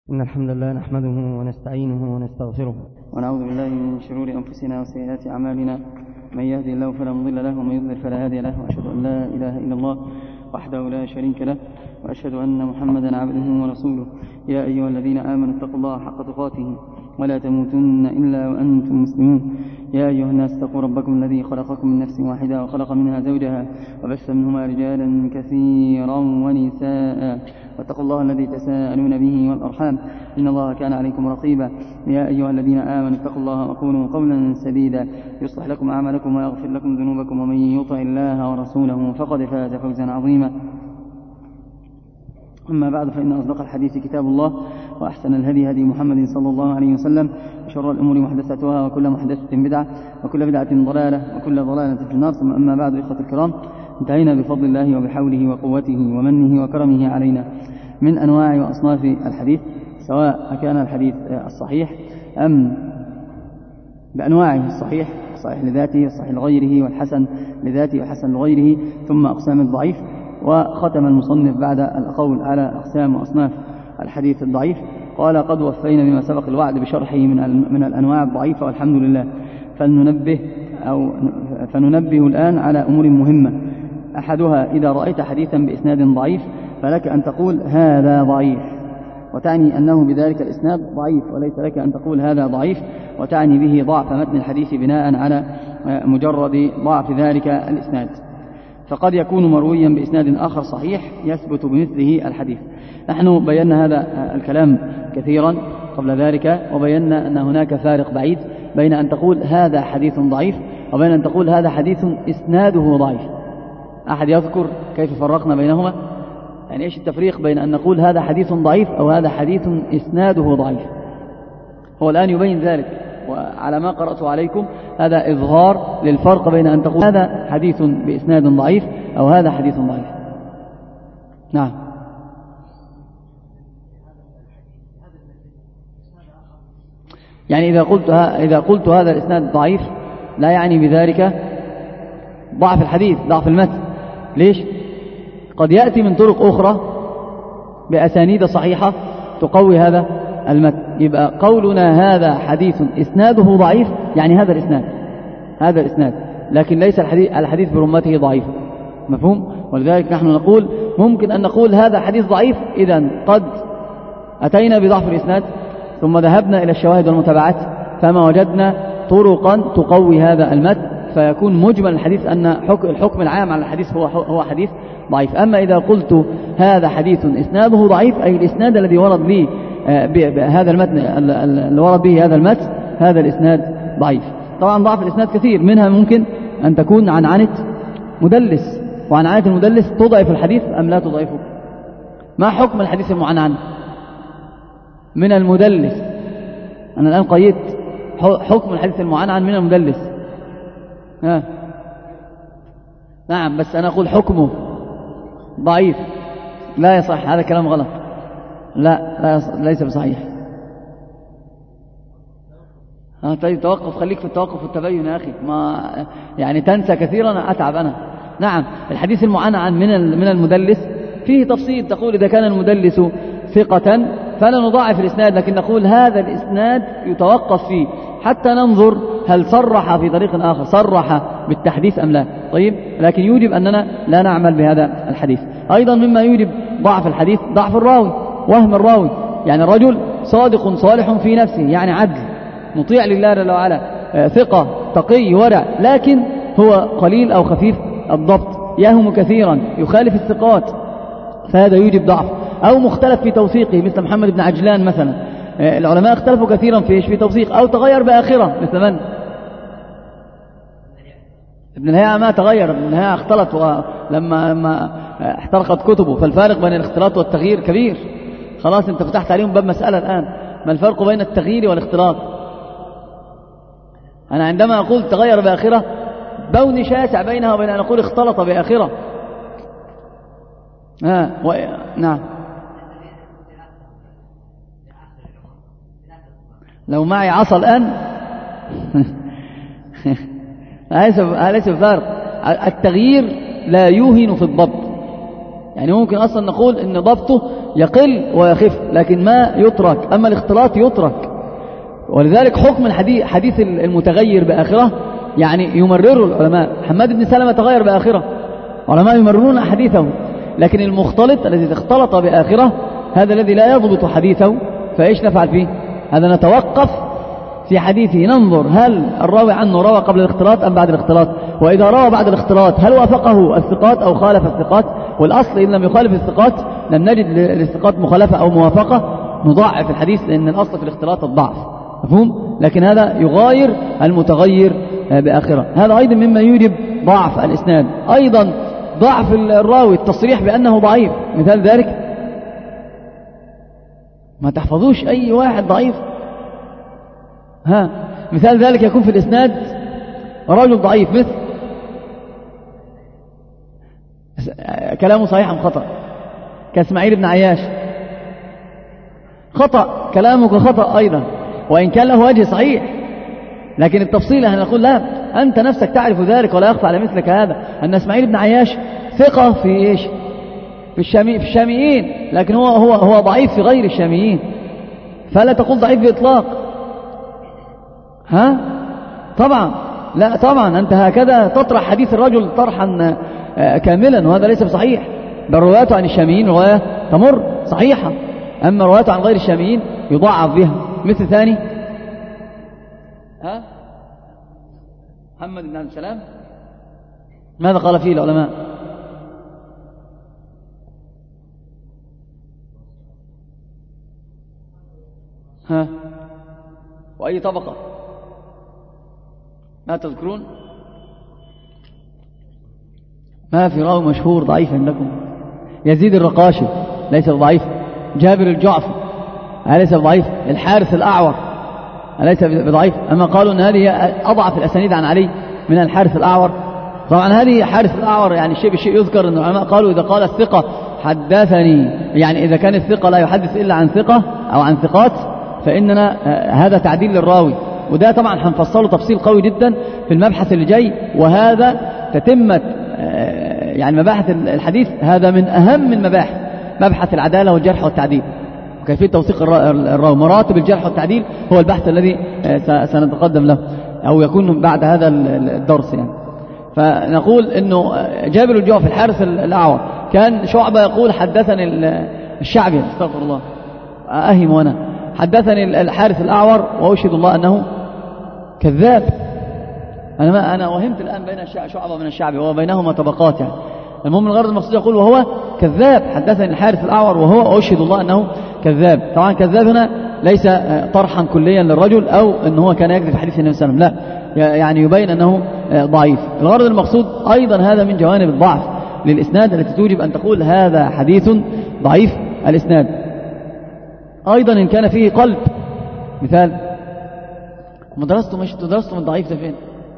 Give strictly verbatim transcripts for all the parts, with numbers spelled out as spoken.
إن الحمد لله نحمده ونستعينه ونستغفره ونعوذ بالله من شرور أنفسنا وسيئات أعمالنا. من يهدي الله فلا مضل له ومن يضلل فلا هادي له، وأشهد أن لا إله إلا الله وحده لا شريك له، وأشهد أن محمدا عبده ورسوله. يا أيها الذين آمنوا اتقوا الله حق تقاته ولا تموتن إلا وأنتم مسلمون. يا أيها الناس اتقوا ربكم الذي خلقكم من نفس واحدة وخلق منها زوجها وبث منهما رجالا كثيرا ونساء، واتقوا الله الذي تساءلون به والأرحام إن الله كان عليكم رقيبا. يا أيها الذين آمنوا اتقوا الله وقولوا قولا سديدا يصلح لكم أعمالكم ويغفر لكم ذنوبكم، ومن يطع الله ورسوله فقد فاز فوزا عظيما. أما بعد، فإن أصدق الحديث كتاب الله، وأحسن الهدي هدي محمد صلى الله عليه وسلم، وشر الأمور محدثاتها، وكل محدثة بدعة، وكل بدعة ضلالة، وكل ضلالة في النار. ثم أما بعد، إخوة الكرام، انتهينا بفضل الله وبحوله وقوته ومنه وكرمه علينا من أنواع وأصناف الحديث، سواء كان الحديث الصحيح أم بأنواعه: الصحيح، الصحيح لذاته، الصحيح لغيره، والحسن لذاته والحسن لغيره، ثم أقسام الضعيف. وختم المصنف بعد القول على أقسام وأصناف الحديث الضعيف قال: قد وفينا بما سبق الوعد بشرحه من من الأنواع الضعيفة، والحمد لله. فلننبه أو فننبه الآن على أمور مهمة. أحدها: إذا رأيت حديثا بإسناد ضعيف فلك أن تقول هذا ضعيف، وتعني أنه بذلك الإسناد ضعيف، وليس لك أن تقول هذا ضعيف وتعني به ضعف متن الحديث بناء على مجرد ضعف ذلك الإسناد، فقد يكون مرويا بإسناد آخر صحيح يثبت بمثله الحديث. نحن بينا هذا الكلام كثيرا قبل ذلك، وبينا أن هناك فارق بعيد بين أن تقول هذا حديث ضعيف وبين أن تقول هذا حديث إسناده ضعيف. أحد يذكر كيف فرقنا بينهما؟ يعني إيش التفريق بين أن نقول هذا حديث ضعيف أو هذا حديث إسناده ضعيف؟ هو الآن يبين ذلك، وعلى ما قرأته عليكم هذا إظهار للفرق بين أن تقول هذا حديث بإسناد ضعيف أو هذا حديث ضعيف. نعم. يعني إذا قلت إذا قلت هذا الإسناد ضعيف لا يعني بذلك ضعف الحديث، ضعف المتن. ليش؟ قد يأتي من طرق أخرى بأسانيد صحيحة تقوي هذا المتن. يبقى قولنا هذا حديث إسناده ضعيف يعني هذا الإسناد هذا الإسناد لكن ليس الحديث, الحديث برمته ضعيف. مفهوم؟ ولذلك نحن نقول ممكن أن نقول هذا حديث ضعيف إذن قد أتينا بضعف الإسناد ثم ذهبنا إلى الشواهد والمتابعات فما وجدنا طرقا تقوي هذا المتن، فيكون مجمل الحديث أن الحكم العام على الحديث هو هو حديث ضعيف. أما إذا قلت هذا حديث إسناده ضعيف أي الإسناد الذي ورد به هذا المتن اللي ورد به هذا المتن هذا الإسناد ضعيف. طبعا ضعف الإسناد كثير، منها ممكن أن تكون عن عنة مدلس، وعن عنة المدلس تضعف الحديث أم لا تضعفه؟ ما حكم الحديث المعنعن من المدلس؟ أنا الآن قيدت حكم الحديث المعنعن من المدلس. ها. نعم، بس أنا أقول حكمه ضعيف. لا يصح، هذا كلام غلط. لا, لا يصح. ليس بصحيح. ها طيب توقف، خليك في التوقف والتبين يا أخي، ما يعني تنسى كثيرا أتعب أنا. نعم، الحديث المعنعن من من المدلس فيه تفصيل، تقول إذا كان المدلس ثقة فلا نضاعف الإسناد، لكن نقول هذا الإسناد يتوقف فيه حتى ننظر هل صرح في طريق آخر، صرح بالتحديث أم لا. طيب، لكن يوجب أننا لا نعمل بهذا الحديث. أيضا مما يوجب ضعف الحديث ضعف الراوي، وهم الراوي. يعني الرجل صادق صالح في نفسه، يعني عدل مطيع لله جل وعلا، ثقة تقي ورع، لكن هو قليل أو خفيف الضبط، يهم كثيرا، يخالف الثقات، فهذا يوجب ضعف. أو مختلف في توثيقه مثل محمد بن عجلان مثلا، العلماء اختلفوا كثيرا في في توثيق، أو تغير بآخرة مثل من؟ ابن الهيعة ما تغير، ابن الهيعة اختلط لما لما احترقت كتبه، فالفارق بين الاختلاط والتغيير كبير. خلاص انت فتحت عليهم باب مسألة الآن، ما الفرق بين التغيير والاختلاط؟ أنا عندما أقول تغير بآخرة بون شاسع بينها وبين أن أقول اختلط بآخرة. ها و... نعم. لو معي عصا الآن ليس بفارق. التغيير لا يوهن في الضبط، يعني ممكن أصلا نقول إن ضبطه يقل ويخف، لكن ما يترك. أما الاختلاط يترك. ولذلك حكم الحديث حديث المتغير بآخرة يعني يمرره العلماء. حماد بن سلمة تغير بآخرة، علماء يمررون حديثه. لكن المختلط الذي اختلط بآخرة هذا الذي لا يضبط حديثه، فإيش نفعل فيه؟ هذا نتوقف في حديثه، ننظر هل الراوي عنه روى قبل الاختلاط أم بعد الاختلاط، وإذا روى بعد الاختلاط هل وافقه الثقات أو خالف الثقات. والأصل إن لم يخالف الثقات لم نجد للثقات مخالفة أو موافقة نضاعف الحديث، لأن الأصل في الاختلاط الضعف. مفهوم؟ لكن هذا يغاير المتغير بآخرة. هذا أيضا مما يوجب ضعف الإسناد. أيضا ضعف الراوي التصريح بأنه ضعيف. مثال ذلك ما تحفظوش أي واحد ضعيف. ها مثال ذلك يكون في الإسناد رجل ضعيف، مثل كلامه صحيح أم خطأ، كإسماعيل بن عياش خطأ، كلامك خطأ أيضا، وإن كان له وجه صحيح، لكن التفصيل أن نقول لا، أنت نفسك تعرف ذلك ولا يخفى على مثلك هذا، أن إسماعيل بن عياش ثقة في إيش؟ في الشامي في الشاميين، لكن هو هو هو ضعيف في غير الشاميين، فلا تقول ضعيف بإطلاق. ها طبعا لا، طبعا أنت هكذا تطرح حديث الرجل طرحا كاملا، وهذا ليس بصحيح. بل روايته عن الشاميين رواية تمر صحيحة، أما روايته عن غير الشاميين يضاعف بها. مثل ثاني ها محمد بن عبد السلام، ماذا قال فيه العلماء؟ ها وأي طبقة؟ ما تذكرون؟ ما في راوي مشهور ضعيف عندكم؟ يزيد الرقاشي ليس ضعيف، جابر الجعفي أليس ضعيف، الحارث الأعور أليس بضعيف؟ أما قالوا أن هذه أضعف الأسانيد عن علي من الحارث الأعور. طبعا هذه حارث الأعور يعني شيء بشيء يذكر أن العلماء قالوا إذا قال الثقة حدثني، يعني إذا كان الثقة لا يحدث إلا عن ثقة أو عن ثقات فإننا هذا تعديل للراوي. وده طبعا هنفصله تفصيل قوي جدا في المبحث اللي جاي، وهذا تتمة يعني مباحث الحديث، هذا من أهم المباحث، مبحث العدالة والجرح والتعديل وكيفية توثيق الراوي. مراتب الجرح والتعديل هو البحث الذي سنتقدم له أو يكون بعد هذا الدرس يعني. فنقول إنه جابر الجعفي الحارث الأعور كان شعبة يقول حدثني الشعبي، استغفر الله أهم وأنا حدثني الحارث الأعور وأشهد الله أنه كذاب. أنا ما أنا وهمت الآن بين شعبة من الشعبي وبينهما طبقات يعني. المهم الغرض المقصود يقول وهو كذاب، حدثني الحارث الأعور وهو أشهد الله أنه كذاب. طبعا كذاب هنا ليس طرحا كليا للرجل أو أنه هو كان يكذب حديث النبي صلى الله عليه وسلم، لا، يعني يبين أنه ضعيف. الغرض المقصود أيضا هذا من جوانب الضعف للإسناد التي توجب أن تقول هذا حديث ضعيف الإسناد. أيضا إن كان فيه قلب، مثال مدرسته مش تدرسته من ضعيف ده فين؟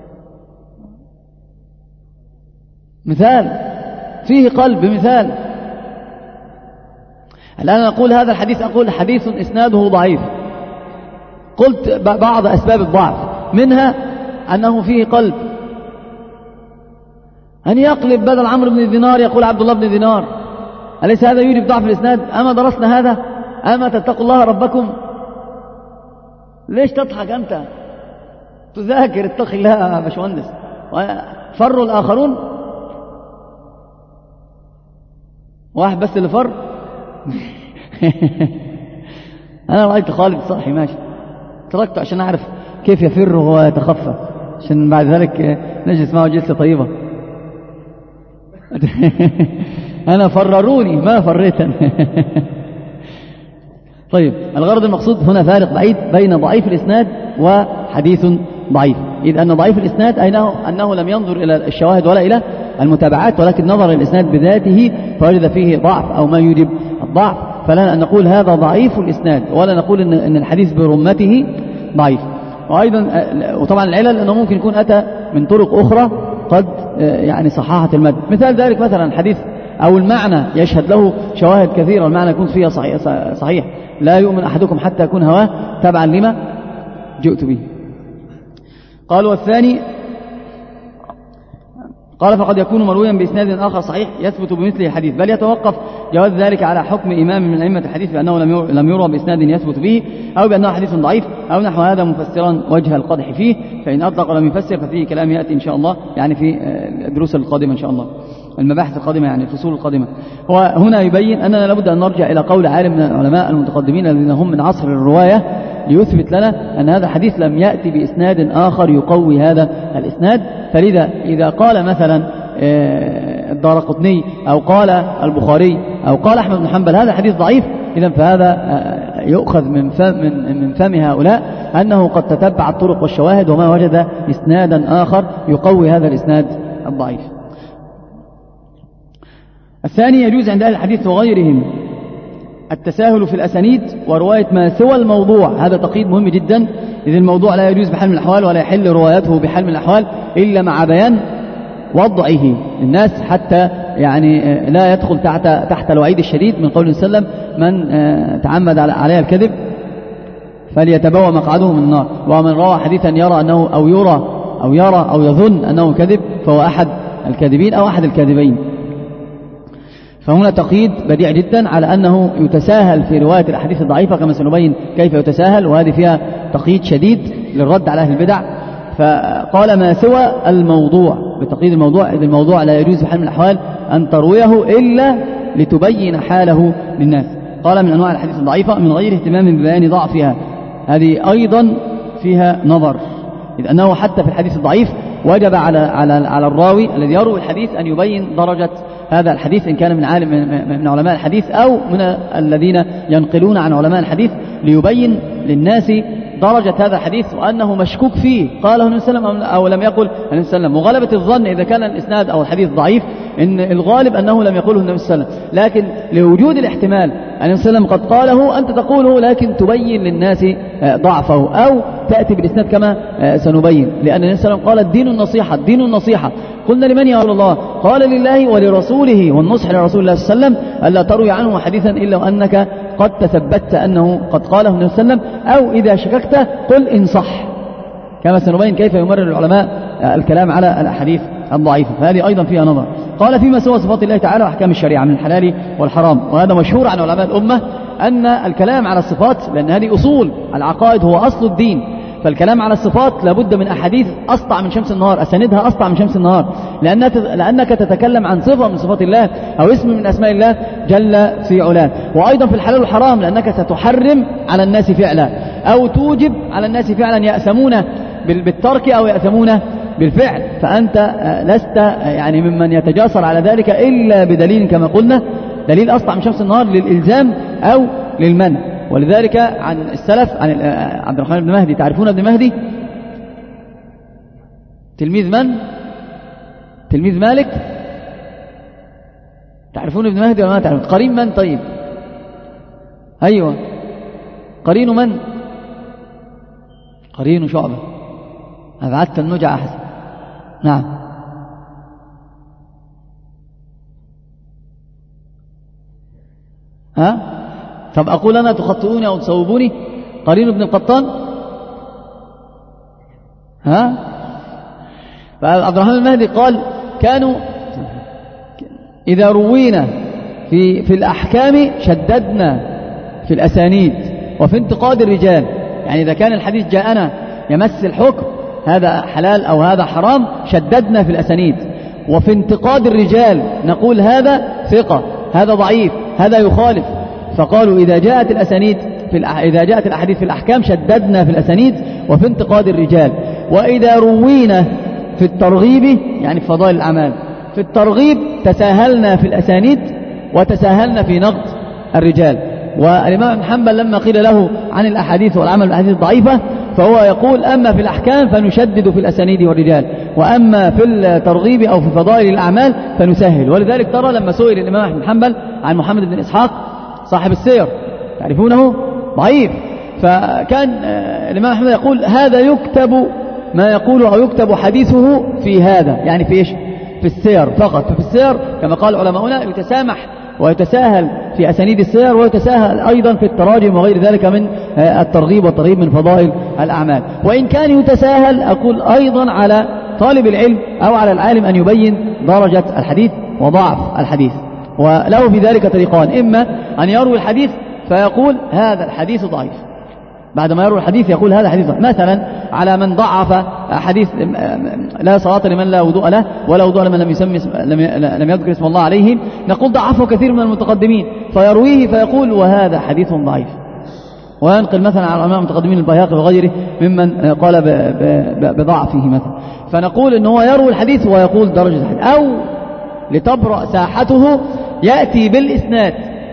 مثال فيه قلب، مثال الآن أقول هذا الحديث، أقول حديث إسناده ضعيف، قلت بعض أسباب الضعف منها أنه فيه قلب، أن يقلب بدل عمرو بن دينار يقول عبد الله بن دينار، أليس هذا يوجب ضعف الإسناد؟ أما درسنا هذا؟ أما تتقوا الله ربكم؟ ليش تضحك أنت؟ تذاكر، اتق الله يا باشمهندس. فروا الآخرون، واحد بس اللي فر. أنا رأيت خالد صحي ماشي، تركته عشان أعرف كيف يفر وهو يتخفى، عشان بعد ذلك نجلس معه جلسة طيبة. أنا فرروني ما فريتني. طيب الغرض المقصود هنا فارق بعيد بين ضعيف الإسناد وحديث ضعيف، إذ أن ضعيف الإسناد أنه, أنه لم ينظر إلى الشواهد ولا إلى المتابعات، ولكن نظر الإسناد بذاته فوجد فيه ضعف أو ما يوجب الضعف، فلا أن نقول هذا ضعيف الإسناد ولا نقول إن, إن الحديث برمته ضعيف. وأيضا وطبعا العلل أنه ممكن يكون أتى من طرق أخرى قد يعني صحاحة المد. مثال ذلك مثلا الحديث أو المعنى يشهد له شواهد كثيرة، المعنى يكون فيها صحيح, صحيح لا يؤمن أحدكم حتى يكون هواه تبعا لما جئت به. قال والثاني قال فقد يكون مرويا بإسناد آخر صحيح يثبت بمثله الحديث، بل يتوقف جواز ذلك على حكم إمام من أئمة الحديث بأنه لم يروى بإسناد يثبت به أو بأنه حديث ضعيف أو نحو هذا مفسرا وجه القدح فيه، فإن أطلق ولم يفسر ففيه كلام يأتي إن شاء الله يعني في الدروس القادمة إن شاء الله، المباحث القادمة يعني الفصول القادمة. وهنا يبين أننا لابد أن نرجع إلى قول عالم من العلماء المتقدمين الذين هم من عصر الرواية ليثبت لنا أن هذا الحديث لم يأتي بإسناد آخر يقوي هذا الإسناد. فلذا إذا قال مثلا الدارقطني أو قال البخاري أو قال أحمد بن حنبل هذا حديث ضعيف، إذن فهذا يؤخذ من فم, من, من فم هؤلاء أنه قد تتبع الطرق والشواهد وما وجد إسنادا آخر يقوي هذا الإسناد الضعيف. الثاني يجوز عند أهل الحديث وغيرهم التساهل في الأسانيد ورواية ما سوى الموضوع، هذا تقييد مهم جدا، إذ الموضوع لا يجوز بحال من الأحوال ولا يحل روايته بحال من الأحوال إلا مع بيان وضعه للناس حتى يعني لا يدخل تحت تحت الوعيد الشديد من قول صلى الله عليه وسلم من تعمد عليه الكذب فليتبوأ مقعده من النار، ومن روى حديثا يرى أنه أو يرى أو يرى أو يظن أنه كذب فهو أحد الكاذبين أو أحد الكاذبين. فهنا تقييد بديع جدا على أنه يتساهل في رواية الأحاديث الضعيفة كما سنبين كيف يتساهل، وهذه فيها تقييد شديد للرد على أهل البدع. فقال ما سوى الموضوع بتقييد الموضوع، إذ الموضوع لا يجوز بحال من الأحوال أن ترويه إلا لتبين حاله للناس. قال من أنواع الأحاديث الضعيفة من غير اهتمام ببيان ضعفها، هذه أيضا فيها نظر، إذ أنه حتى في الحديث الضعيف وجب على على على الراوي الذي يروي الحديث أن يبين درجة هذا الحديث إن كان من عالم من علماء الحديث أو من الذين ينقلون عن علماء الحديث، ليبين للناس درجة هذا الحديث وأنه مشكوك فيه قاله النبي صلى الله عليه وسلم أو لم يقل النبي صلى الله عليه وسلم. وغلبة الظن إذا كان الإسناد أو الحديث ضعيف إن الغالب أنه لم يقوله النبي صلى الله عليه وسلم، لكن لوجود الاحتمال النبي صلى الله عليه وسلم قد قاله أنت تقوله لكن تبين للناس ضعفه أو تأتي بالإسناد كما سنبين، لأن النبي صلى الله عليه وسلم قال الدين النصيحة الدين النصيحة. قلنا لمن يا رسول الله؟ قال لله ولرسوله، والنصح لرسول الله صلى الله عليه وسلم ألا تروي عنه حديثا إلا وأنك قد تثبت أنه قد قاله النبي صلى الله عليه وسلم، أو إذا شككت قل إن صح، كما سنبين كيف يمرر العلماء الكلام على الأحاديث الضعيفة، فهذه أيضا فيها نظر. قال فيما سوى صفات الله تعالى وأحكام الشريعة من الحلال والحرام، وهذا مشهور عن علماء الأمة أن الكلام على الصفات، لأن هذه أصول العقائد هو أصل الدين، فالكلام على الصفات لابد من أحاديث أسطع من شمس النهار، أساندها أسطع من شمس النهار، لأنك تتكلم عن صفة من صفات الله أو اسم من أسماء الله جل في علاه. وأيضا في الحلال والحرام لأنك ستحرم على الناس فعلا أو توجب على الناس فعلا يأثمون بالترك أو يأثمون بالفعل، فأنت لست يعني ممن يتجاسر على ذلك إلا بدليل كما قلنا، دليل أسطع من شمس النهار للإلزام أو للمنع. ولذلك عن السلف عن عبد الرحمن بن مهدي، تعرفون ابن مهدي؟ تلميذ من؟ تلميذ مالك؟ تعرفون ابن مهدي ولا ما تعرفون؟ قرين من طيب؟ أيوة قرين من؟ قرين شعبة، أبعدت النجع أحسن. نعم ها؟ طب أقول أنا تخطئوني أو تصوبوني؟ قرين ابن القطان؟ ها؟ فعبد الرحمن المهدي قال كانوا إذا روينا في, في الأحكام شددنا في الأسانيد وفي انتقاد الرجال، يعني إذا كان الحديث جاءنا يمس الحكم هذا حلال أو هذا حرام شددنا في الأسانيد، وفي انتقاد الرجال نقول هذا ثقة هذا ضعيف هذا يخالف. فقالوا إذا جاءت الأسانيد في الأح... إذا جاءت الأحاديث في الأحكام شددنا في الأسانيد وفي انتقاد الرجال، وإذا روينا في الترغيب يعني في فضائل الأعمال في الترغيب تساهلنا في الأسانيد وتساهلنا في نقد الرجال. والإمام ابن حنبل لما قيل له عن الأحاديث والعمل بالأحاديث الضعيفة فهو يقول أما في الأحكام فنشدد في الأسانيد والرجال، وأما في الترغيب أو في فضائل الأعمال فنسهل. ولذلك ترى لما سئل الإمام ابن حنبل عن محمد بن إسحاق صاحب السير تعرفونه ضعيف، فكان الإمام أحمد يقول هذا يكتب ما يقول أو يكتب حديثه في هذا، يعني في إيش؟ في السير فقط. ففي السير كما قال علماؤنا يتسامح ويتساهل في أسانيد السير ويتساهل أيضا في التراجم وغير ذلك من الترغيب والترهيب من فضائل الأعمال. وإن كان يتساهل أقول أيضا على طالب العلم أو على العالم أن يبين درجة الحديث وضعف الحديث، وله في ذلك طريقان: إما أن يروي الحديث فيقول هذا الحديث ضعيف، بعد ما يروي الحديث يقول هذا حديث ضعيف، مثلا على من ضعف حديث لا صلاة لمن لا وضوء له ولا وضوء لمن لم يسمي لم يذكر اسم الله عليه، نقول ضعفه كثير من المتقدمين فيرويه فيقول وهذا حديث ضعيف. وينقل مثلا على العلماء المتقدمين البيهقي وغيره ممن قال بضعفه مثلا، فنقول إن هو يروي الحديث ويقول درجة الحديث. أو لتبرأ ساحته يأتي بالإسناد،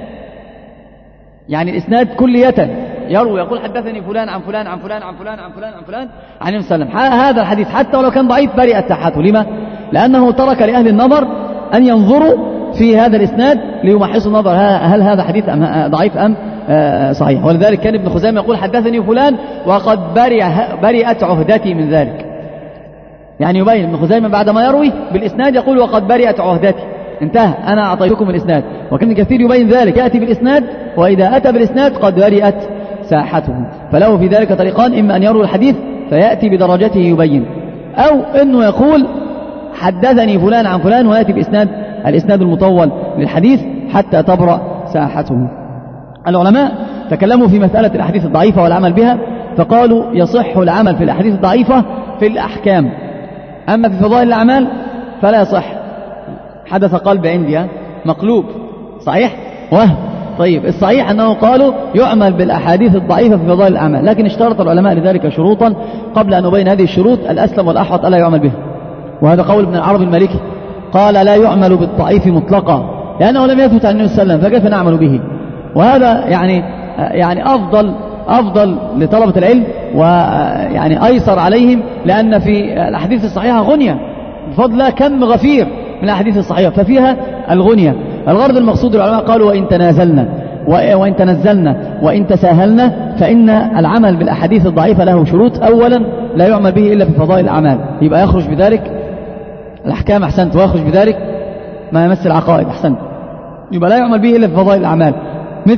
يعني الإسناد كلية يروي يقول حدثني فلان عن فلان عن فلان عن فلان عن فلان عن فلان عن النبي صلى الله عليه وسلم، هذا الحديث حتى ولو كان ضعيف برئت ساحته. لما؟ لأنه ترك لأهل النظر أن ينظروا في هذا الإسناد ليمحصوا النظر هل هذا حديث أم ضعيف أم صحيح. ولذلك كان ابن خزيمة يقول حدثني فلان وقد برئت عهدتي من ذلك، يعني يبين ابن خزيمة بعد ما يروي بالإسناد يقول وقد برئت عهدتي، انتهى، أنا أعطيتكم الإسناد. وكان كثير يبين ذلك، يأتي بالإسناد وإذا أتى بالإسناد قد برئت ساحته. فله في ذلك طريقان: إما أن يروي الحديث فيأتي بدرجته يبين، أو أنه يقول حدثني فلان عن فلان ويأتي بإسناد الإسناد المطول للحديث حتى تبرأ ساحته. العلماء تكلموا في مسألة الأحاديث الضعيفة والعمل بها، فقالوا يصح العمل في الأحاديث الضعيفة في الأحكام، أما في فضائل الأعمال فلا يصح. حدث قلب عندي مقلوب صحيح وهم. طيب الصحيح أنه قالوا يعمل بالأحاديث الضعيفة في فضائل الأعمال، لكن اشترط العلماء لذلك شروطا، قبل أن نبين هذه الشروط الأسلم والأحوط ألا يعمل بها. وهذا قول ابن العربي المالكي، قال لا يعمل بالضعيف مطلقا لأنه لم يثبت عن النبي صلى الله عليه وسلم، فكيف نعمل به؟ وهذا يعني يعني أفضل أفضل لطلبة العلم، ويعني أيسر عليهم، لأن في الأحاديث الصحيحة غنية بفضل الله كم غفير من الأحاديث الصحيحة ففيها الغنية. الغرض المقصود العلماء قالوا وإن تنازلنا وإن تنزلنا وإن تساهلنا، فإن العمل بالأحاديث الضعيفة له شروط. أولا لا يعمل به إلا في فضائل الأعمال، يبقى يخرج بذلك الأحكام أحسنت، ويخرج بذلك ما يمس العقائد أحسنت، يبقى لا يعمل به إلا في فضائل الأعمال، مثل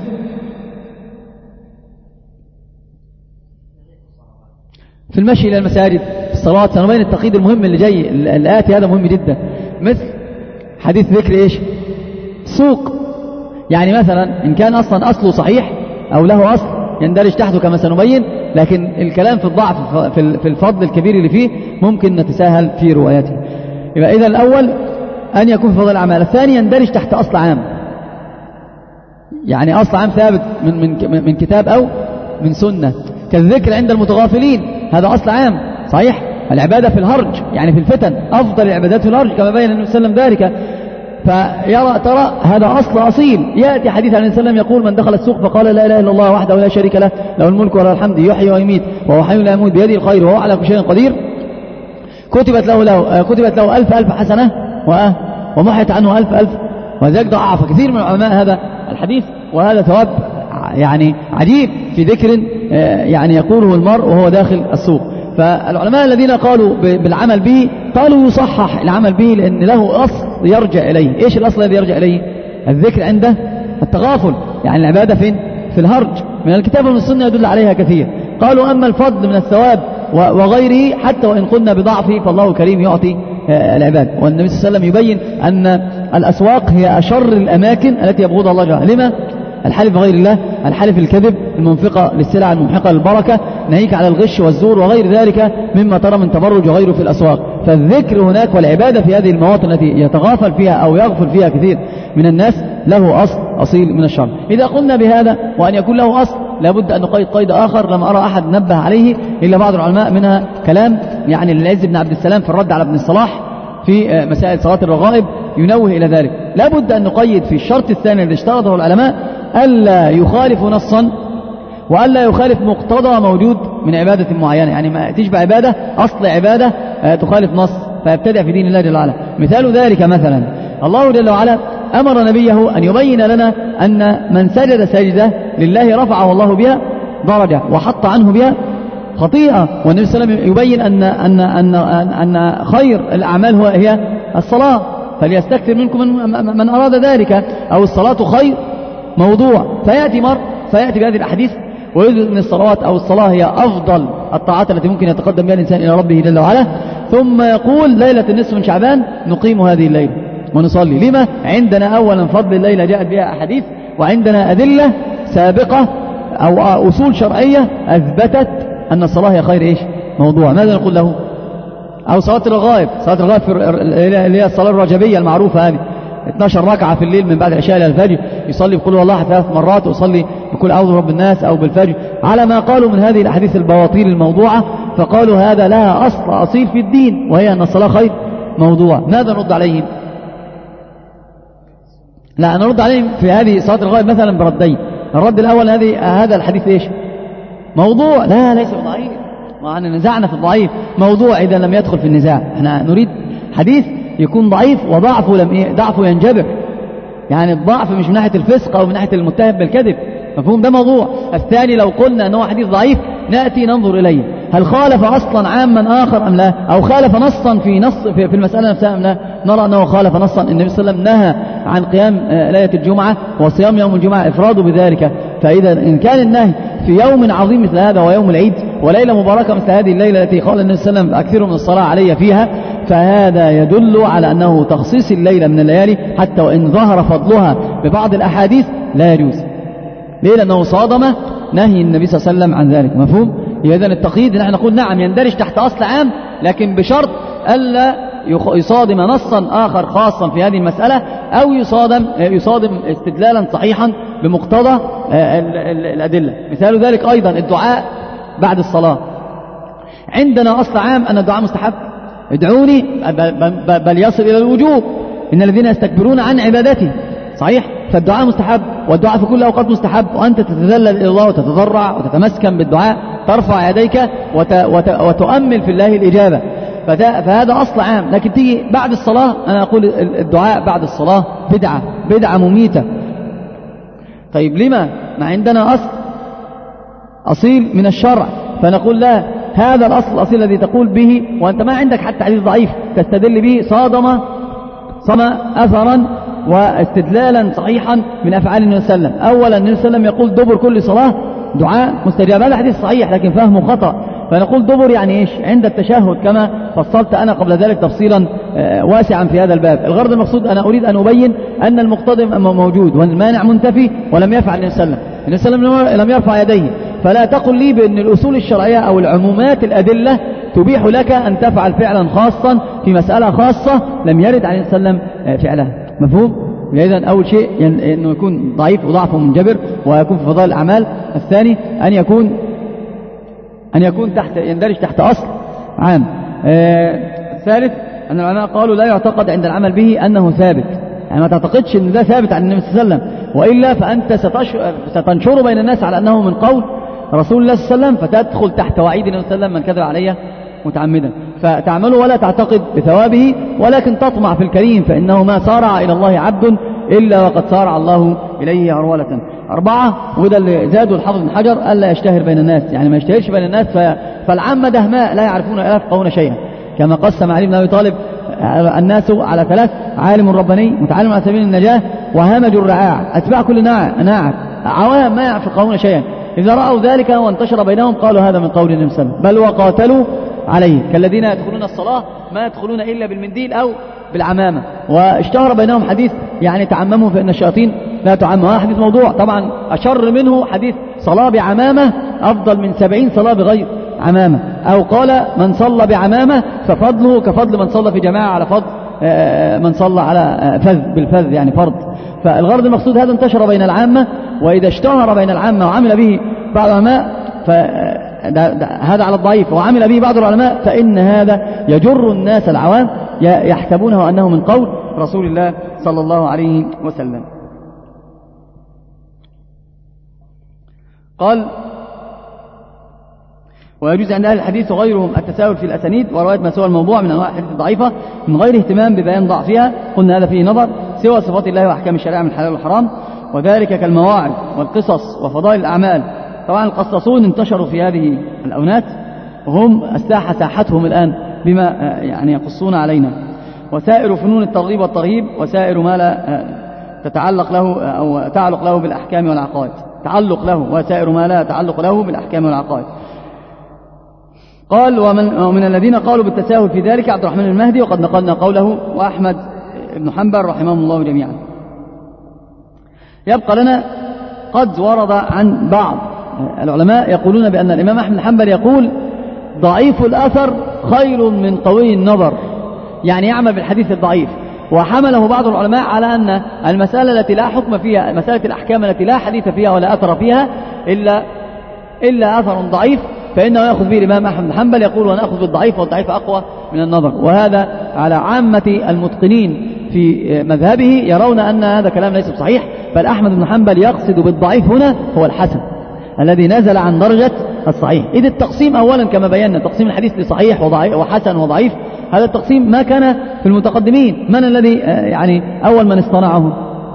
في المشي إلى المساجد، في الصلاة. سنبين التقييد المهم اللي جاي الآتي، هذا مهم جدا. مثل حديث ذكر إيش؟ سوق، يعني مثلا إن كان أصلا أصله صحيح أو له أصل يندرج تحته كما سنبين، لكن الكلام في الضعف في الفضل الكبير اللي فيه ممكن نتساهل في روايته. يبقى إذا الأول أن يكون في فضل الأعمال، الثاني يندرج تحت أصل عام، يعني أصل عام ثابت من, من, من كتاب أو من سنة، كالذكر عند المتغافلين، هذا أصل عام صحيح. العبادة في الهرج يعني في الفتن، أفضل العبادات في الهرج كما بين النبي صلى الله عليه وسلم ذلك، فيرى ترى هذا أصل أصيل. يأتي حديث عن النبي صلى الله عليه وسلم يقول من دخل السوق فقال لا إله إلا الله وحده لا شريك له له الملك وله الحمد يحيي ويميت وهو حي لا يموت بيده الخير وهو على كل شيء قدير، كتبت له, له كتبت له ألف ألف حسنة ومحيت عنه ألف ألف. وذلك ضعف كثير من العلماء هذا الحديث، وهذا ثواب يعني عجيب في ذكر يعني يقوله المرء وهو داخل السوق. فالعلماء الذين قالوا بالعمل به قالوا يصحح العمل به لأن له أصل يرجع إليه. إيش الأصل الذي يرجع إليه؟ الذكر عند التغافل، يعني العبادة فين؟ في الهرج، من الكتاب ومن السنة يدل عليها كثير. قالوا أما الفضل من الثواب وغيره حتى وإن قلنا بضعفه فالله كريم يعطي العباد. والنبي صلى الله عليه وسلم يبين أن الأسواق هي أشر الأماكن التي يبغضها الله جل. لما؟ الحلف بغير الله، الحلف الكذب، المنفقة للسلع الممحقة للبركة، ناهيك على الغش والزور وغير ذلك مما ترى من تبرج وغيره في الأسواق. فالذكر هناك والعبادة في هذه المواطن التي يتغافل فيها أو يغفل فيها كثير من الناس له أصل أصيل من الشر. إذا قلنا بهذا وأن يكون له أصل لابد أن نقيد قيد آخر لم أرى أحد نبه عليه إلا بعض العلماء، منها كلام يعني للعز بن عبد السلام في الرد على ابن الصلاح في مسائل صلاة الرغائب ينوه إلى ذلك. لابد أن نقيد في الشرط الثاني الذي اشترطه العلماء ألا يخالف نصا وألا يخالف مقتضى موجود من عبادة معينة، يعني ما تشبه عبادة أصل عبادة تخالف نص فيبتدع في دين الله جل وعلا. مثال ذلك مثلا الله جل وعلا أمر نبيه أن يبين لنا أن من سجد سجدة لله رفعه الله بها درجة وحط عنه بها خطيئة. والنبي صلى الله عليه وسلم يبين أن, أن, أن, أن, أن خير الأعمال هو هي الصلاة، فليستكثر منكم من, من أراد ذلك، أو الصلاة خير موضوع. فيأتي مر فيأتي بهذه الأحاديث ويجد من الصلوات أو الصلاة هي أفضل الطاعات التي ممكن يتقدم بها الإنسان إلى ربه جل وعلا، ثم يقول ليلة النصف من شعبان نقيم هذه الليلة، ونصلي. لما؟ عندنا أولا فضل الليلة جاءت بها أحاديث، وعندنا أدلة سابقة أو أصول شرعية أثبتت أن الصلاة هي خير إيش؟ موضوع. ماذا نقول له؟ أو صلاة الرغائب، صلاة الرغائب اللي هي الصلاة الرجبية المعروفة هذه اثناشر ركعة في الليل من بعد العشاء إلى الفجر، يصلي بقول والله ثلاث مرات، ويصلي بقول أعوذ برب الناس أو بالفجر، على ما قالوا من هذه الأحاديث البواطيل الموضوعة. فقالوا هذا لها أصل أصيل في الدين، وهي أن الصلاة خير موضوع. ماذا نرد عليهم؟ لا، نرد عليهم في هذه صلاة الرغائب مثلا بردين. الرد الأول هذه هذا الحديث إيش؟ موضوع. لا، ليس ضعيف، ما نزعنا في الضعيف. موضوع إذا لم يدخل في النزاع. احنا نريد حديث يكون ضعيف وضعفه لم إيه؟ ضعفه ينجبر، يعني الضعف مش من ناحية الفسق أو من ناحية المتهم بالكذب، مفهوم؟ ده موضوع. الثاني لو قلنا أنه حديث ضعيف نأتي ننظر إليه هل خالف أصلا عاما آخر أم لا، أو خالف نصا في نص في المسألة نفسها أم لا. نرى أنه خالف نصا. النبي صلى الله عليه وسلم نهى عن قيام ليلة الجمعة وصيام يوم الجمعة إفراده بذلك. فإذا إن كان النهي في يوم عظيم مثل هذا ويوم العيد وليلة مباركة مثل هذه الليلة التي قال النبي صلى الله عليه وسلم أكثروا من الصلاة علي فيها، فهذا يدل على أنه تخصيص الليلة من الليالي حتى وإن ظهر فضلها ببعض الأحاديث لا يجوز. ليه؟ لأنه صادم نهي النبي صلى الله عليه وسلم عن ذلك، مفهوم؟ إذن التقييد نحن نقول نعم يندرج تحت أصل عام، لكن بشرط ألا يصادم نصا آخر خاصا في هذه المسألة، أو يصادم يصادم استدلالا صحيحا بمقتضى الأدلة. مثال ذلك أيضا الدعاء بعد الصلاة. عندنا أصل عام أن الدعاء مستحب، ادعوني، بل يصل إلى الوجوب، إن الذين يستكبرون عن عبادتي، صحيح؟ فالدعاء مستحب، والدعاء في كل أوقات مستحب، وأنت تتذلل إلى الله وتتضرع وتتمسكن بالدعاء، ترفع يديك وت... وت... وتؤمل في الله الإجابة. فهذا أصل عام. لكن تيجي بعد الصلاة، أنا أقول الدعاء بعد الصلاة بدعة، بدعة مميتة. طيب لما؟ ما عندنا أصل أصيل من الشرع، فنقول لا، هذا الأصل الأصيل الذي تقول به وأنت ما عندك حتى حديث ضعيف تستدل به صادم صم أثرا واستدلالا صحيحا من أفعال النبي صلى الله عليه وسلم. أولا النبي صلى الله عليه وسلم يقول دبر كل صلاة دعاء مستجاب، هذا حديث صحيح لكن فهمه خطأ. فنقول دبر يعني إيش؟ عند التشهد، كما فصلت أنا قبل ذلك تفصيلا واسعا في هذا الباب. الغرض المقصود أنا أريد أن أبين أن المقتضي موجود والمانع منتفي، ولم يفعل النبي صلى الله عليه وسلم. النبي صلى الله عليه وسلم لم يرفع يديه، فلا تقل لي بأن الأصول الشرعية أو العمومات الأدلة تبيح لك أن تفعل فعلا خاصا في مسألة خاصة لم يرد عليه النبي صلى الله عليه وسلم فعلها، مفهوم؟ إذن أول شيء أنه يكون ضعيف وضعفه منجبر ويكون في فضائل الأعمال. الثاني أن يكون أن يكون تحت يندرج تحت أصل عام. آه الثالث أن العلماء قالوا لا يعتقد عند العمل به أنه ثابت، يعني ما تعتقدش أن ده ثابت عن النبي صلى الله عليه وسلم، وإلا فأنت ستنشر بين الناس على أنه من قول رسول الله صلى الله عليه وسلم، فتدخل تحت وعيد النبي صلى الله عليه وسلم من كذب عليه متعمدا. فتعمل ولا تعتقد بثوابه، ولكن تطمع في الكريم، فإنه ما سارع إلى الله عبد إلا وقد سارع الله إليه عرولة. أربعة، وده اللي زادوا الحافظ بن حجر، ألا يشتهر بين الناس، يعني ما يشتهرش بين الناس، فالعامة دهماء لا يعرفون ولا يفقهون شيئا، كما قسم علي بن أبي طالب الناس على ثلاث: عالم رباني، متعلم على سبيل النجاة، وهمج الرعاع، أتباع كل ناعم، عوام ما يفقهون شيئا. إذا رأوا ذلك وانتشر بينهم قالوا هذا من قول النبي صلى الله عليه وسلم، بل وقاتلوا عليه، كالذين يدخلون الصلاة ما يدخلون إلا بالمنديل أو بالعمامة. واشتهر بينهم حديث يعني تعمموا فإن الشياطين لا تعمم، هذا حديث موضوع طبعا، أشر منه حديث صلاة بعمامة أفضل من سبعين صلاة بغير عمامة، أو قال من صلى بعمامة ففضله كفضل من صلى في جماعة على فضل من صلى على فذ بالفذ يعني فرض. فالغرض المقصود هذا انتشر بين العامة، وإذا اشتهر بين العامة وعمل به بعض العلماء فهذا على الضعيف، وعمل به بعض العلماء فإن هذا يجر الناس العوام يحسبونه أنه من قول رسول الله صلى الله عليه وسلم. قال: ويجوز عند أهل الحديث وغيرهم التساهل في الأسانيد ورواية ما سوى الموضوع من أنواع الحديث الضعيفة من غير اهتمام ببيان ضعفها، قلنا هذا فيه نظر، سوى صفات الله وأحكام الشريعة من الحلال والحرام، وذلك كالمواعظ والقصص وفضائل الأعمال. طبعا القصاصون انتشروا في هذه الأونات، وهم الساحة ساحتهم الآن بما يعني يقصون علينا، وسائر فنون الترغيب والترهيب، وسائر ما لا تتعلق له أو تعلق له بالأحكام والعقائد، تعلق له وسائر ما لا تعلق له بالأحكام والعقائد. قال: ومن, ومن الذين قالوا بالتساهل في ذلك عبد الرحمن المهدي، وقد نقلنا قوله، وأحمد ابن حنبل رحمه الله جميعا. يبقى لنا قد ورد عن بعض العلماء يقولون بأن الإمام أحمد بن حنبل يقول ضعيف الأثر خير من قوي النظر، يعني يعمل بالحديث الضعيف. وحمله بعض العلماء على أن المسألة التي لا حكم فيها، مسألة الأحكام التي لا حديث فيها ولا أثر فيها إلا إلا أثر ضعيف، فإنه يأخذ به الإمام أحمد بن حنبل، يقول ونأخذ بالضعيف والضعيف أقوى من النظر. وهذا على عامة المتقنين في مذهبه يرون أن هذا كلام ليس صحيح، بل أحمد بن حنبل يقصد بالضعيف هنا هو الحسن الذي نزل عن درجة الصحيح. إذ التقسيم أولا كما بينا تقسيم الحديث لصحيح وضعيف وحسن وضعيف، هذا التقسيم ما كان في المتقدمين. من الذي يعني أول من اصطنعه؟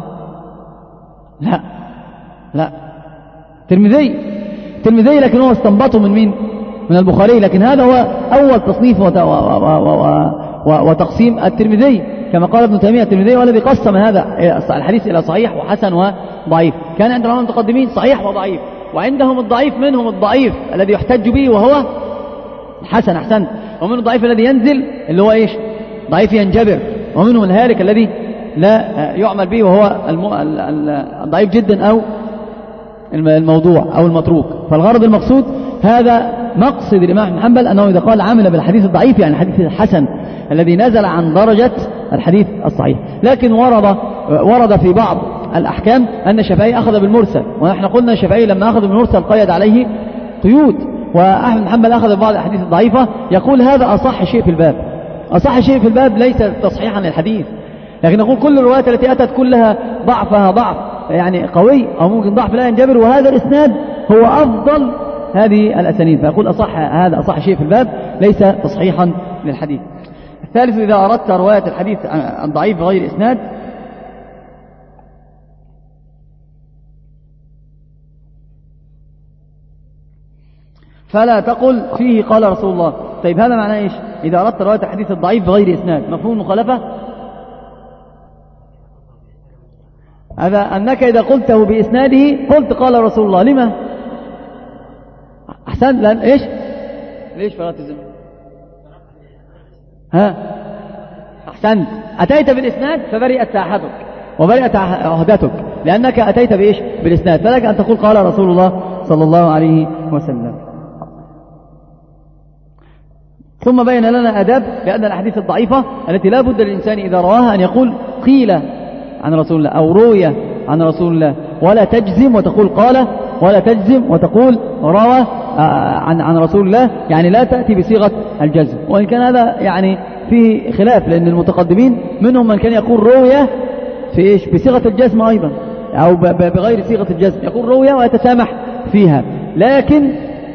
لا لا الترمذي الترمذي لكن هو استنبطه من مين؟ من البخاري، لكن هذا هو أول تصنيف وتقسيم الترمذي، كما قال ابن تيمية الترمذي هو الذي قسم هذا الحديث إلى صحيح وحسن وضعيف. كان عند العلماء المتقدمين صحيح وضعيف، وعندهم الضعيف منهم الضعيف الذي يحتج به وهو حسن أحسنت، ومنه الضعيف الذي ينزل اللي هو إيش؟ ضعيف ينجبر، ومنهم الهالك الذي لا يعمل به وهو الضعيف جدا أو الموضوع أو المتروك. فالغرض المقصود هذا مقصد الإمام أحمد بن حنبل أنه إذا قال عمل بالحديث الضعيف يعني الحديث الحسن الذي نزل عن درجة الحديث الصحيح. لكن ورد ورد في بعض الأحكام أن الشافعي أخذ بالمرسل، ونحن قلنا الشافعي لما أخذ بالمرسل قيد عليه قيود، وأحمد بن حنبل أخذ ببعض الأحاديث الضعيفة. يقول هذا أصح شيء في الباب. أصح شيء في الباب ليس تصحيحا للحديث، لكن نقول كل الروايات التي أتت كلها ضعفها ضعف يعني قوي أو ممكن ضعف لا ينجبر، وهذا الإسناد هو أفضل هذه الأسانيد، فيقول أصح هذا أصح شيء في الباب ليس تصحيحا للحديث. الثالث إذا أردت رواية الحديث الضعيف بغير إسناد فلا تقل فيه قال رسول الله. طيب هذا معناه إيش؟ إذا أردت رواية الحديث الضعيف بغير إسناد مفهوم مخالفة؟ هذا أنك إذا قلته بإسناده قلت قال رسول الله. لما؟ أحسن لأن إيش؟ ليش فلا تزم؟ ها؟ أحسنت، أتيت بالإسناد فبرئت ساحتك وبرئت عهدتك، لأنك أتيت بإيش؟ بالإسناد، فلك أن تقول قال رسول الله صلى الله عليه وسلم. ثم بين لنا أداب بأن الأحاديث الضعيفة التي لا بد للإنسان إذا رواها أن يقول قيل عن رسول الله أو روي عن رسول الله، ولا تجزم وتقول قال، ولا تجزم وتقول روى عن عن رسول الله، يعني لا تأتي بصيغة الجزم. وإن كان هذا يعني فيه خلاف، لأن المتقدمين منهم من كان يقول روي في إيش؟ بصيغة الجزم أيضا أو بغير صيغة الجزم، يقول روي ويتسامح فيها. لكن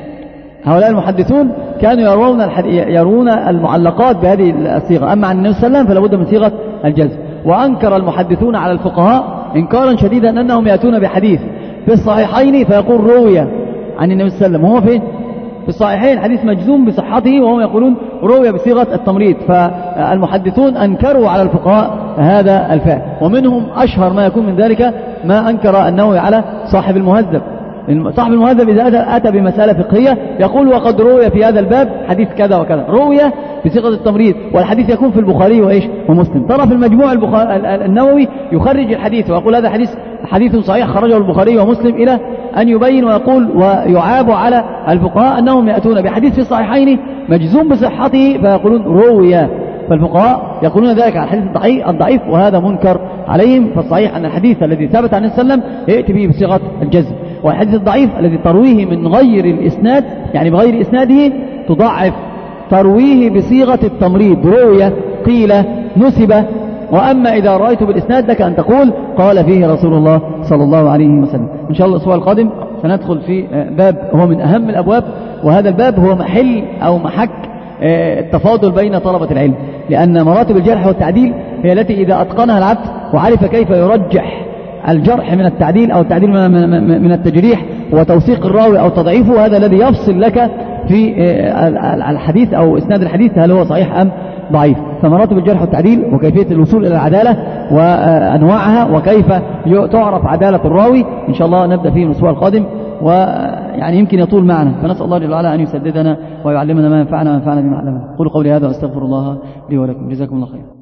هؤلاء المحدثون كانوا يرون يرون المعلقات بهذه الصيغة، أما عن النبي صلى الله عليه وسلم فلا بد من صيغة الجزم. وأنكر المحدثون على الفقهاء إنكارا شديدا أنهم يأتون بحديث في الصحيحين فيقول روي عن النبي صلى الله عليه وسلم، وهو في في الصحيحين حديث مجزوم بصحته وهم يقولون روي بصيغة التمريض. فالمحدثون أنكروا على الفقهاء هذا الفعل، ومنهم أشهر ما يكون من ذلك ما أنكر النووي على صاحب المهذب. صاحب المهذب إذا أتى بمسألة فقهية يقول وقد روي في هذا الباب حديث كذا وكذا، روي بصيغة التمريض، والحديث يكون في البخاري وإيش ومسلم. ترى في المجموع النووي يخرج الحديث ويقول هذا حديث حديث صحيح خرجه البخاري ومسلم، إلى أن يبين ويقول ويعاب على الفقهاء أنهم يأتون بحديث في الصحيحين مجزوم بصحته فيقولون روي. فالفقهاء يقولون ذلك على الحديث الضعيف، وهذا منكر عليهم. فالصحيح أن الحديث الذي ثبت عن النبي صلى الله عليه وسلم يأتي به بصيغة الجزم، والحديث الضعيف الذي ترويه من غير الإسناد يعني بغير إسناده تضعف ترويه بصيغة التمريض، روية قيل نسبة. وأما إذا رأيت بالإسناد لك أن تقول قال فيه رسول الله صلى الله عليه وسلم. إن شاء الله الأسبوع القادم سندخل في باب هو من أهم الأبواب، وهذا الباب هو محل أو محك التفاضل بين طلبة العلم، لأن مراتب الجرح والتعديل هي التي إذا أتقنها العبد وعرف كيف يرجح الجرح من التعديل أو التعديل من التجريح وتوثيق الراوي أو تضعيفه، هذا الذي يفصل لك في الحديث أو إسناد الحديث هل هو صحيح أم ضعيف. فمراتب الجرح والتعديل وكيفية الوصول إلى العدالة وأنواعها وكيف تعرف عدالة الراوي إن شاء الله نبدأ فيه الأسبوع القادم، ويعني يمكن يطول معنا، فنسأل الله جل وعلا أن يسددنا ويعلمنا ما ينفعنا وينفعنا بما علمنا. قولوا قولي هذا واستغفر الله لي ولكم، جزاكم الله خير.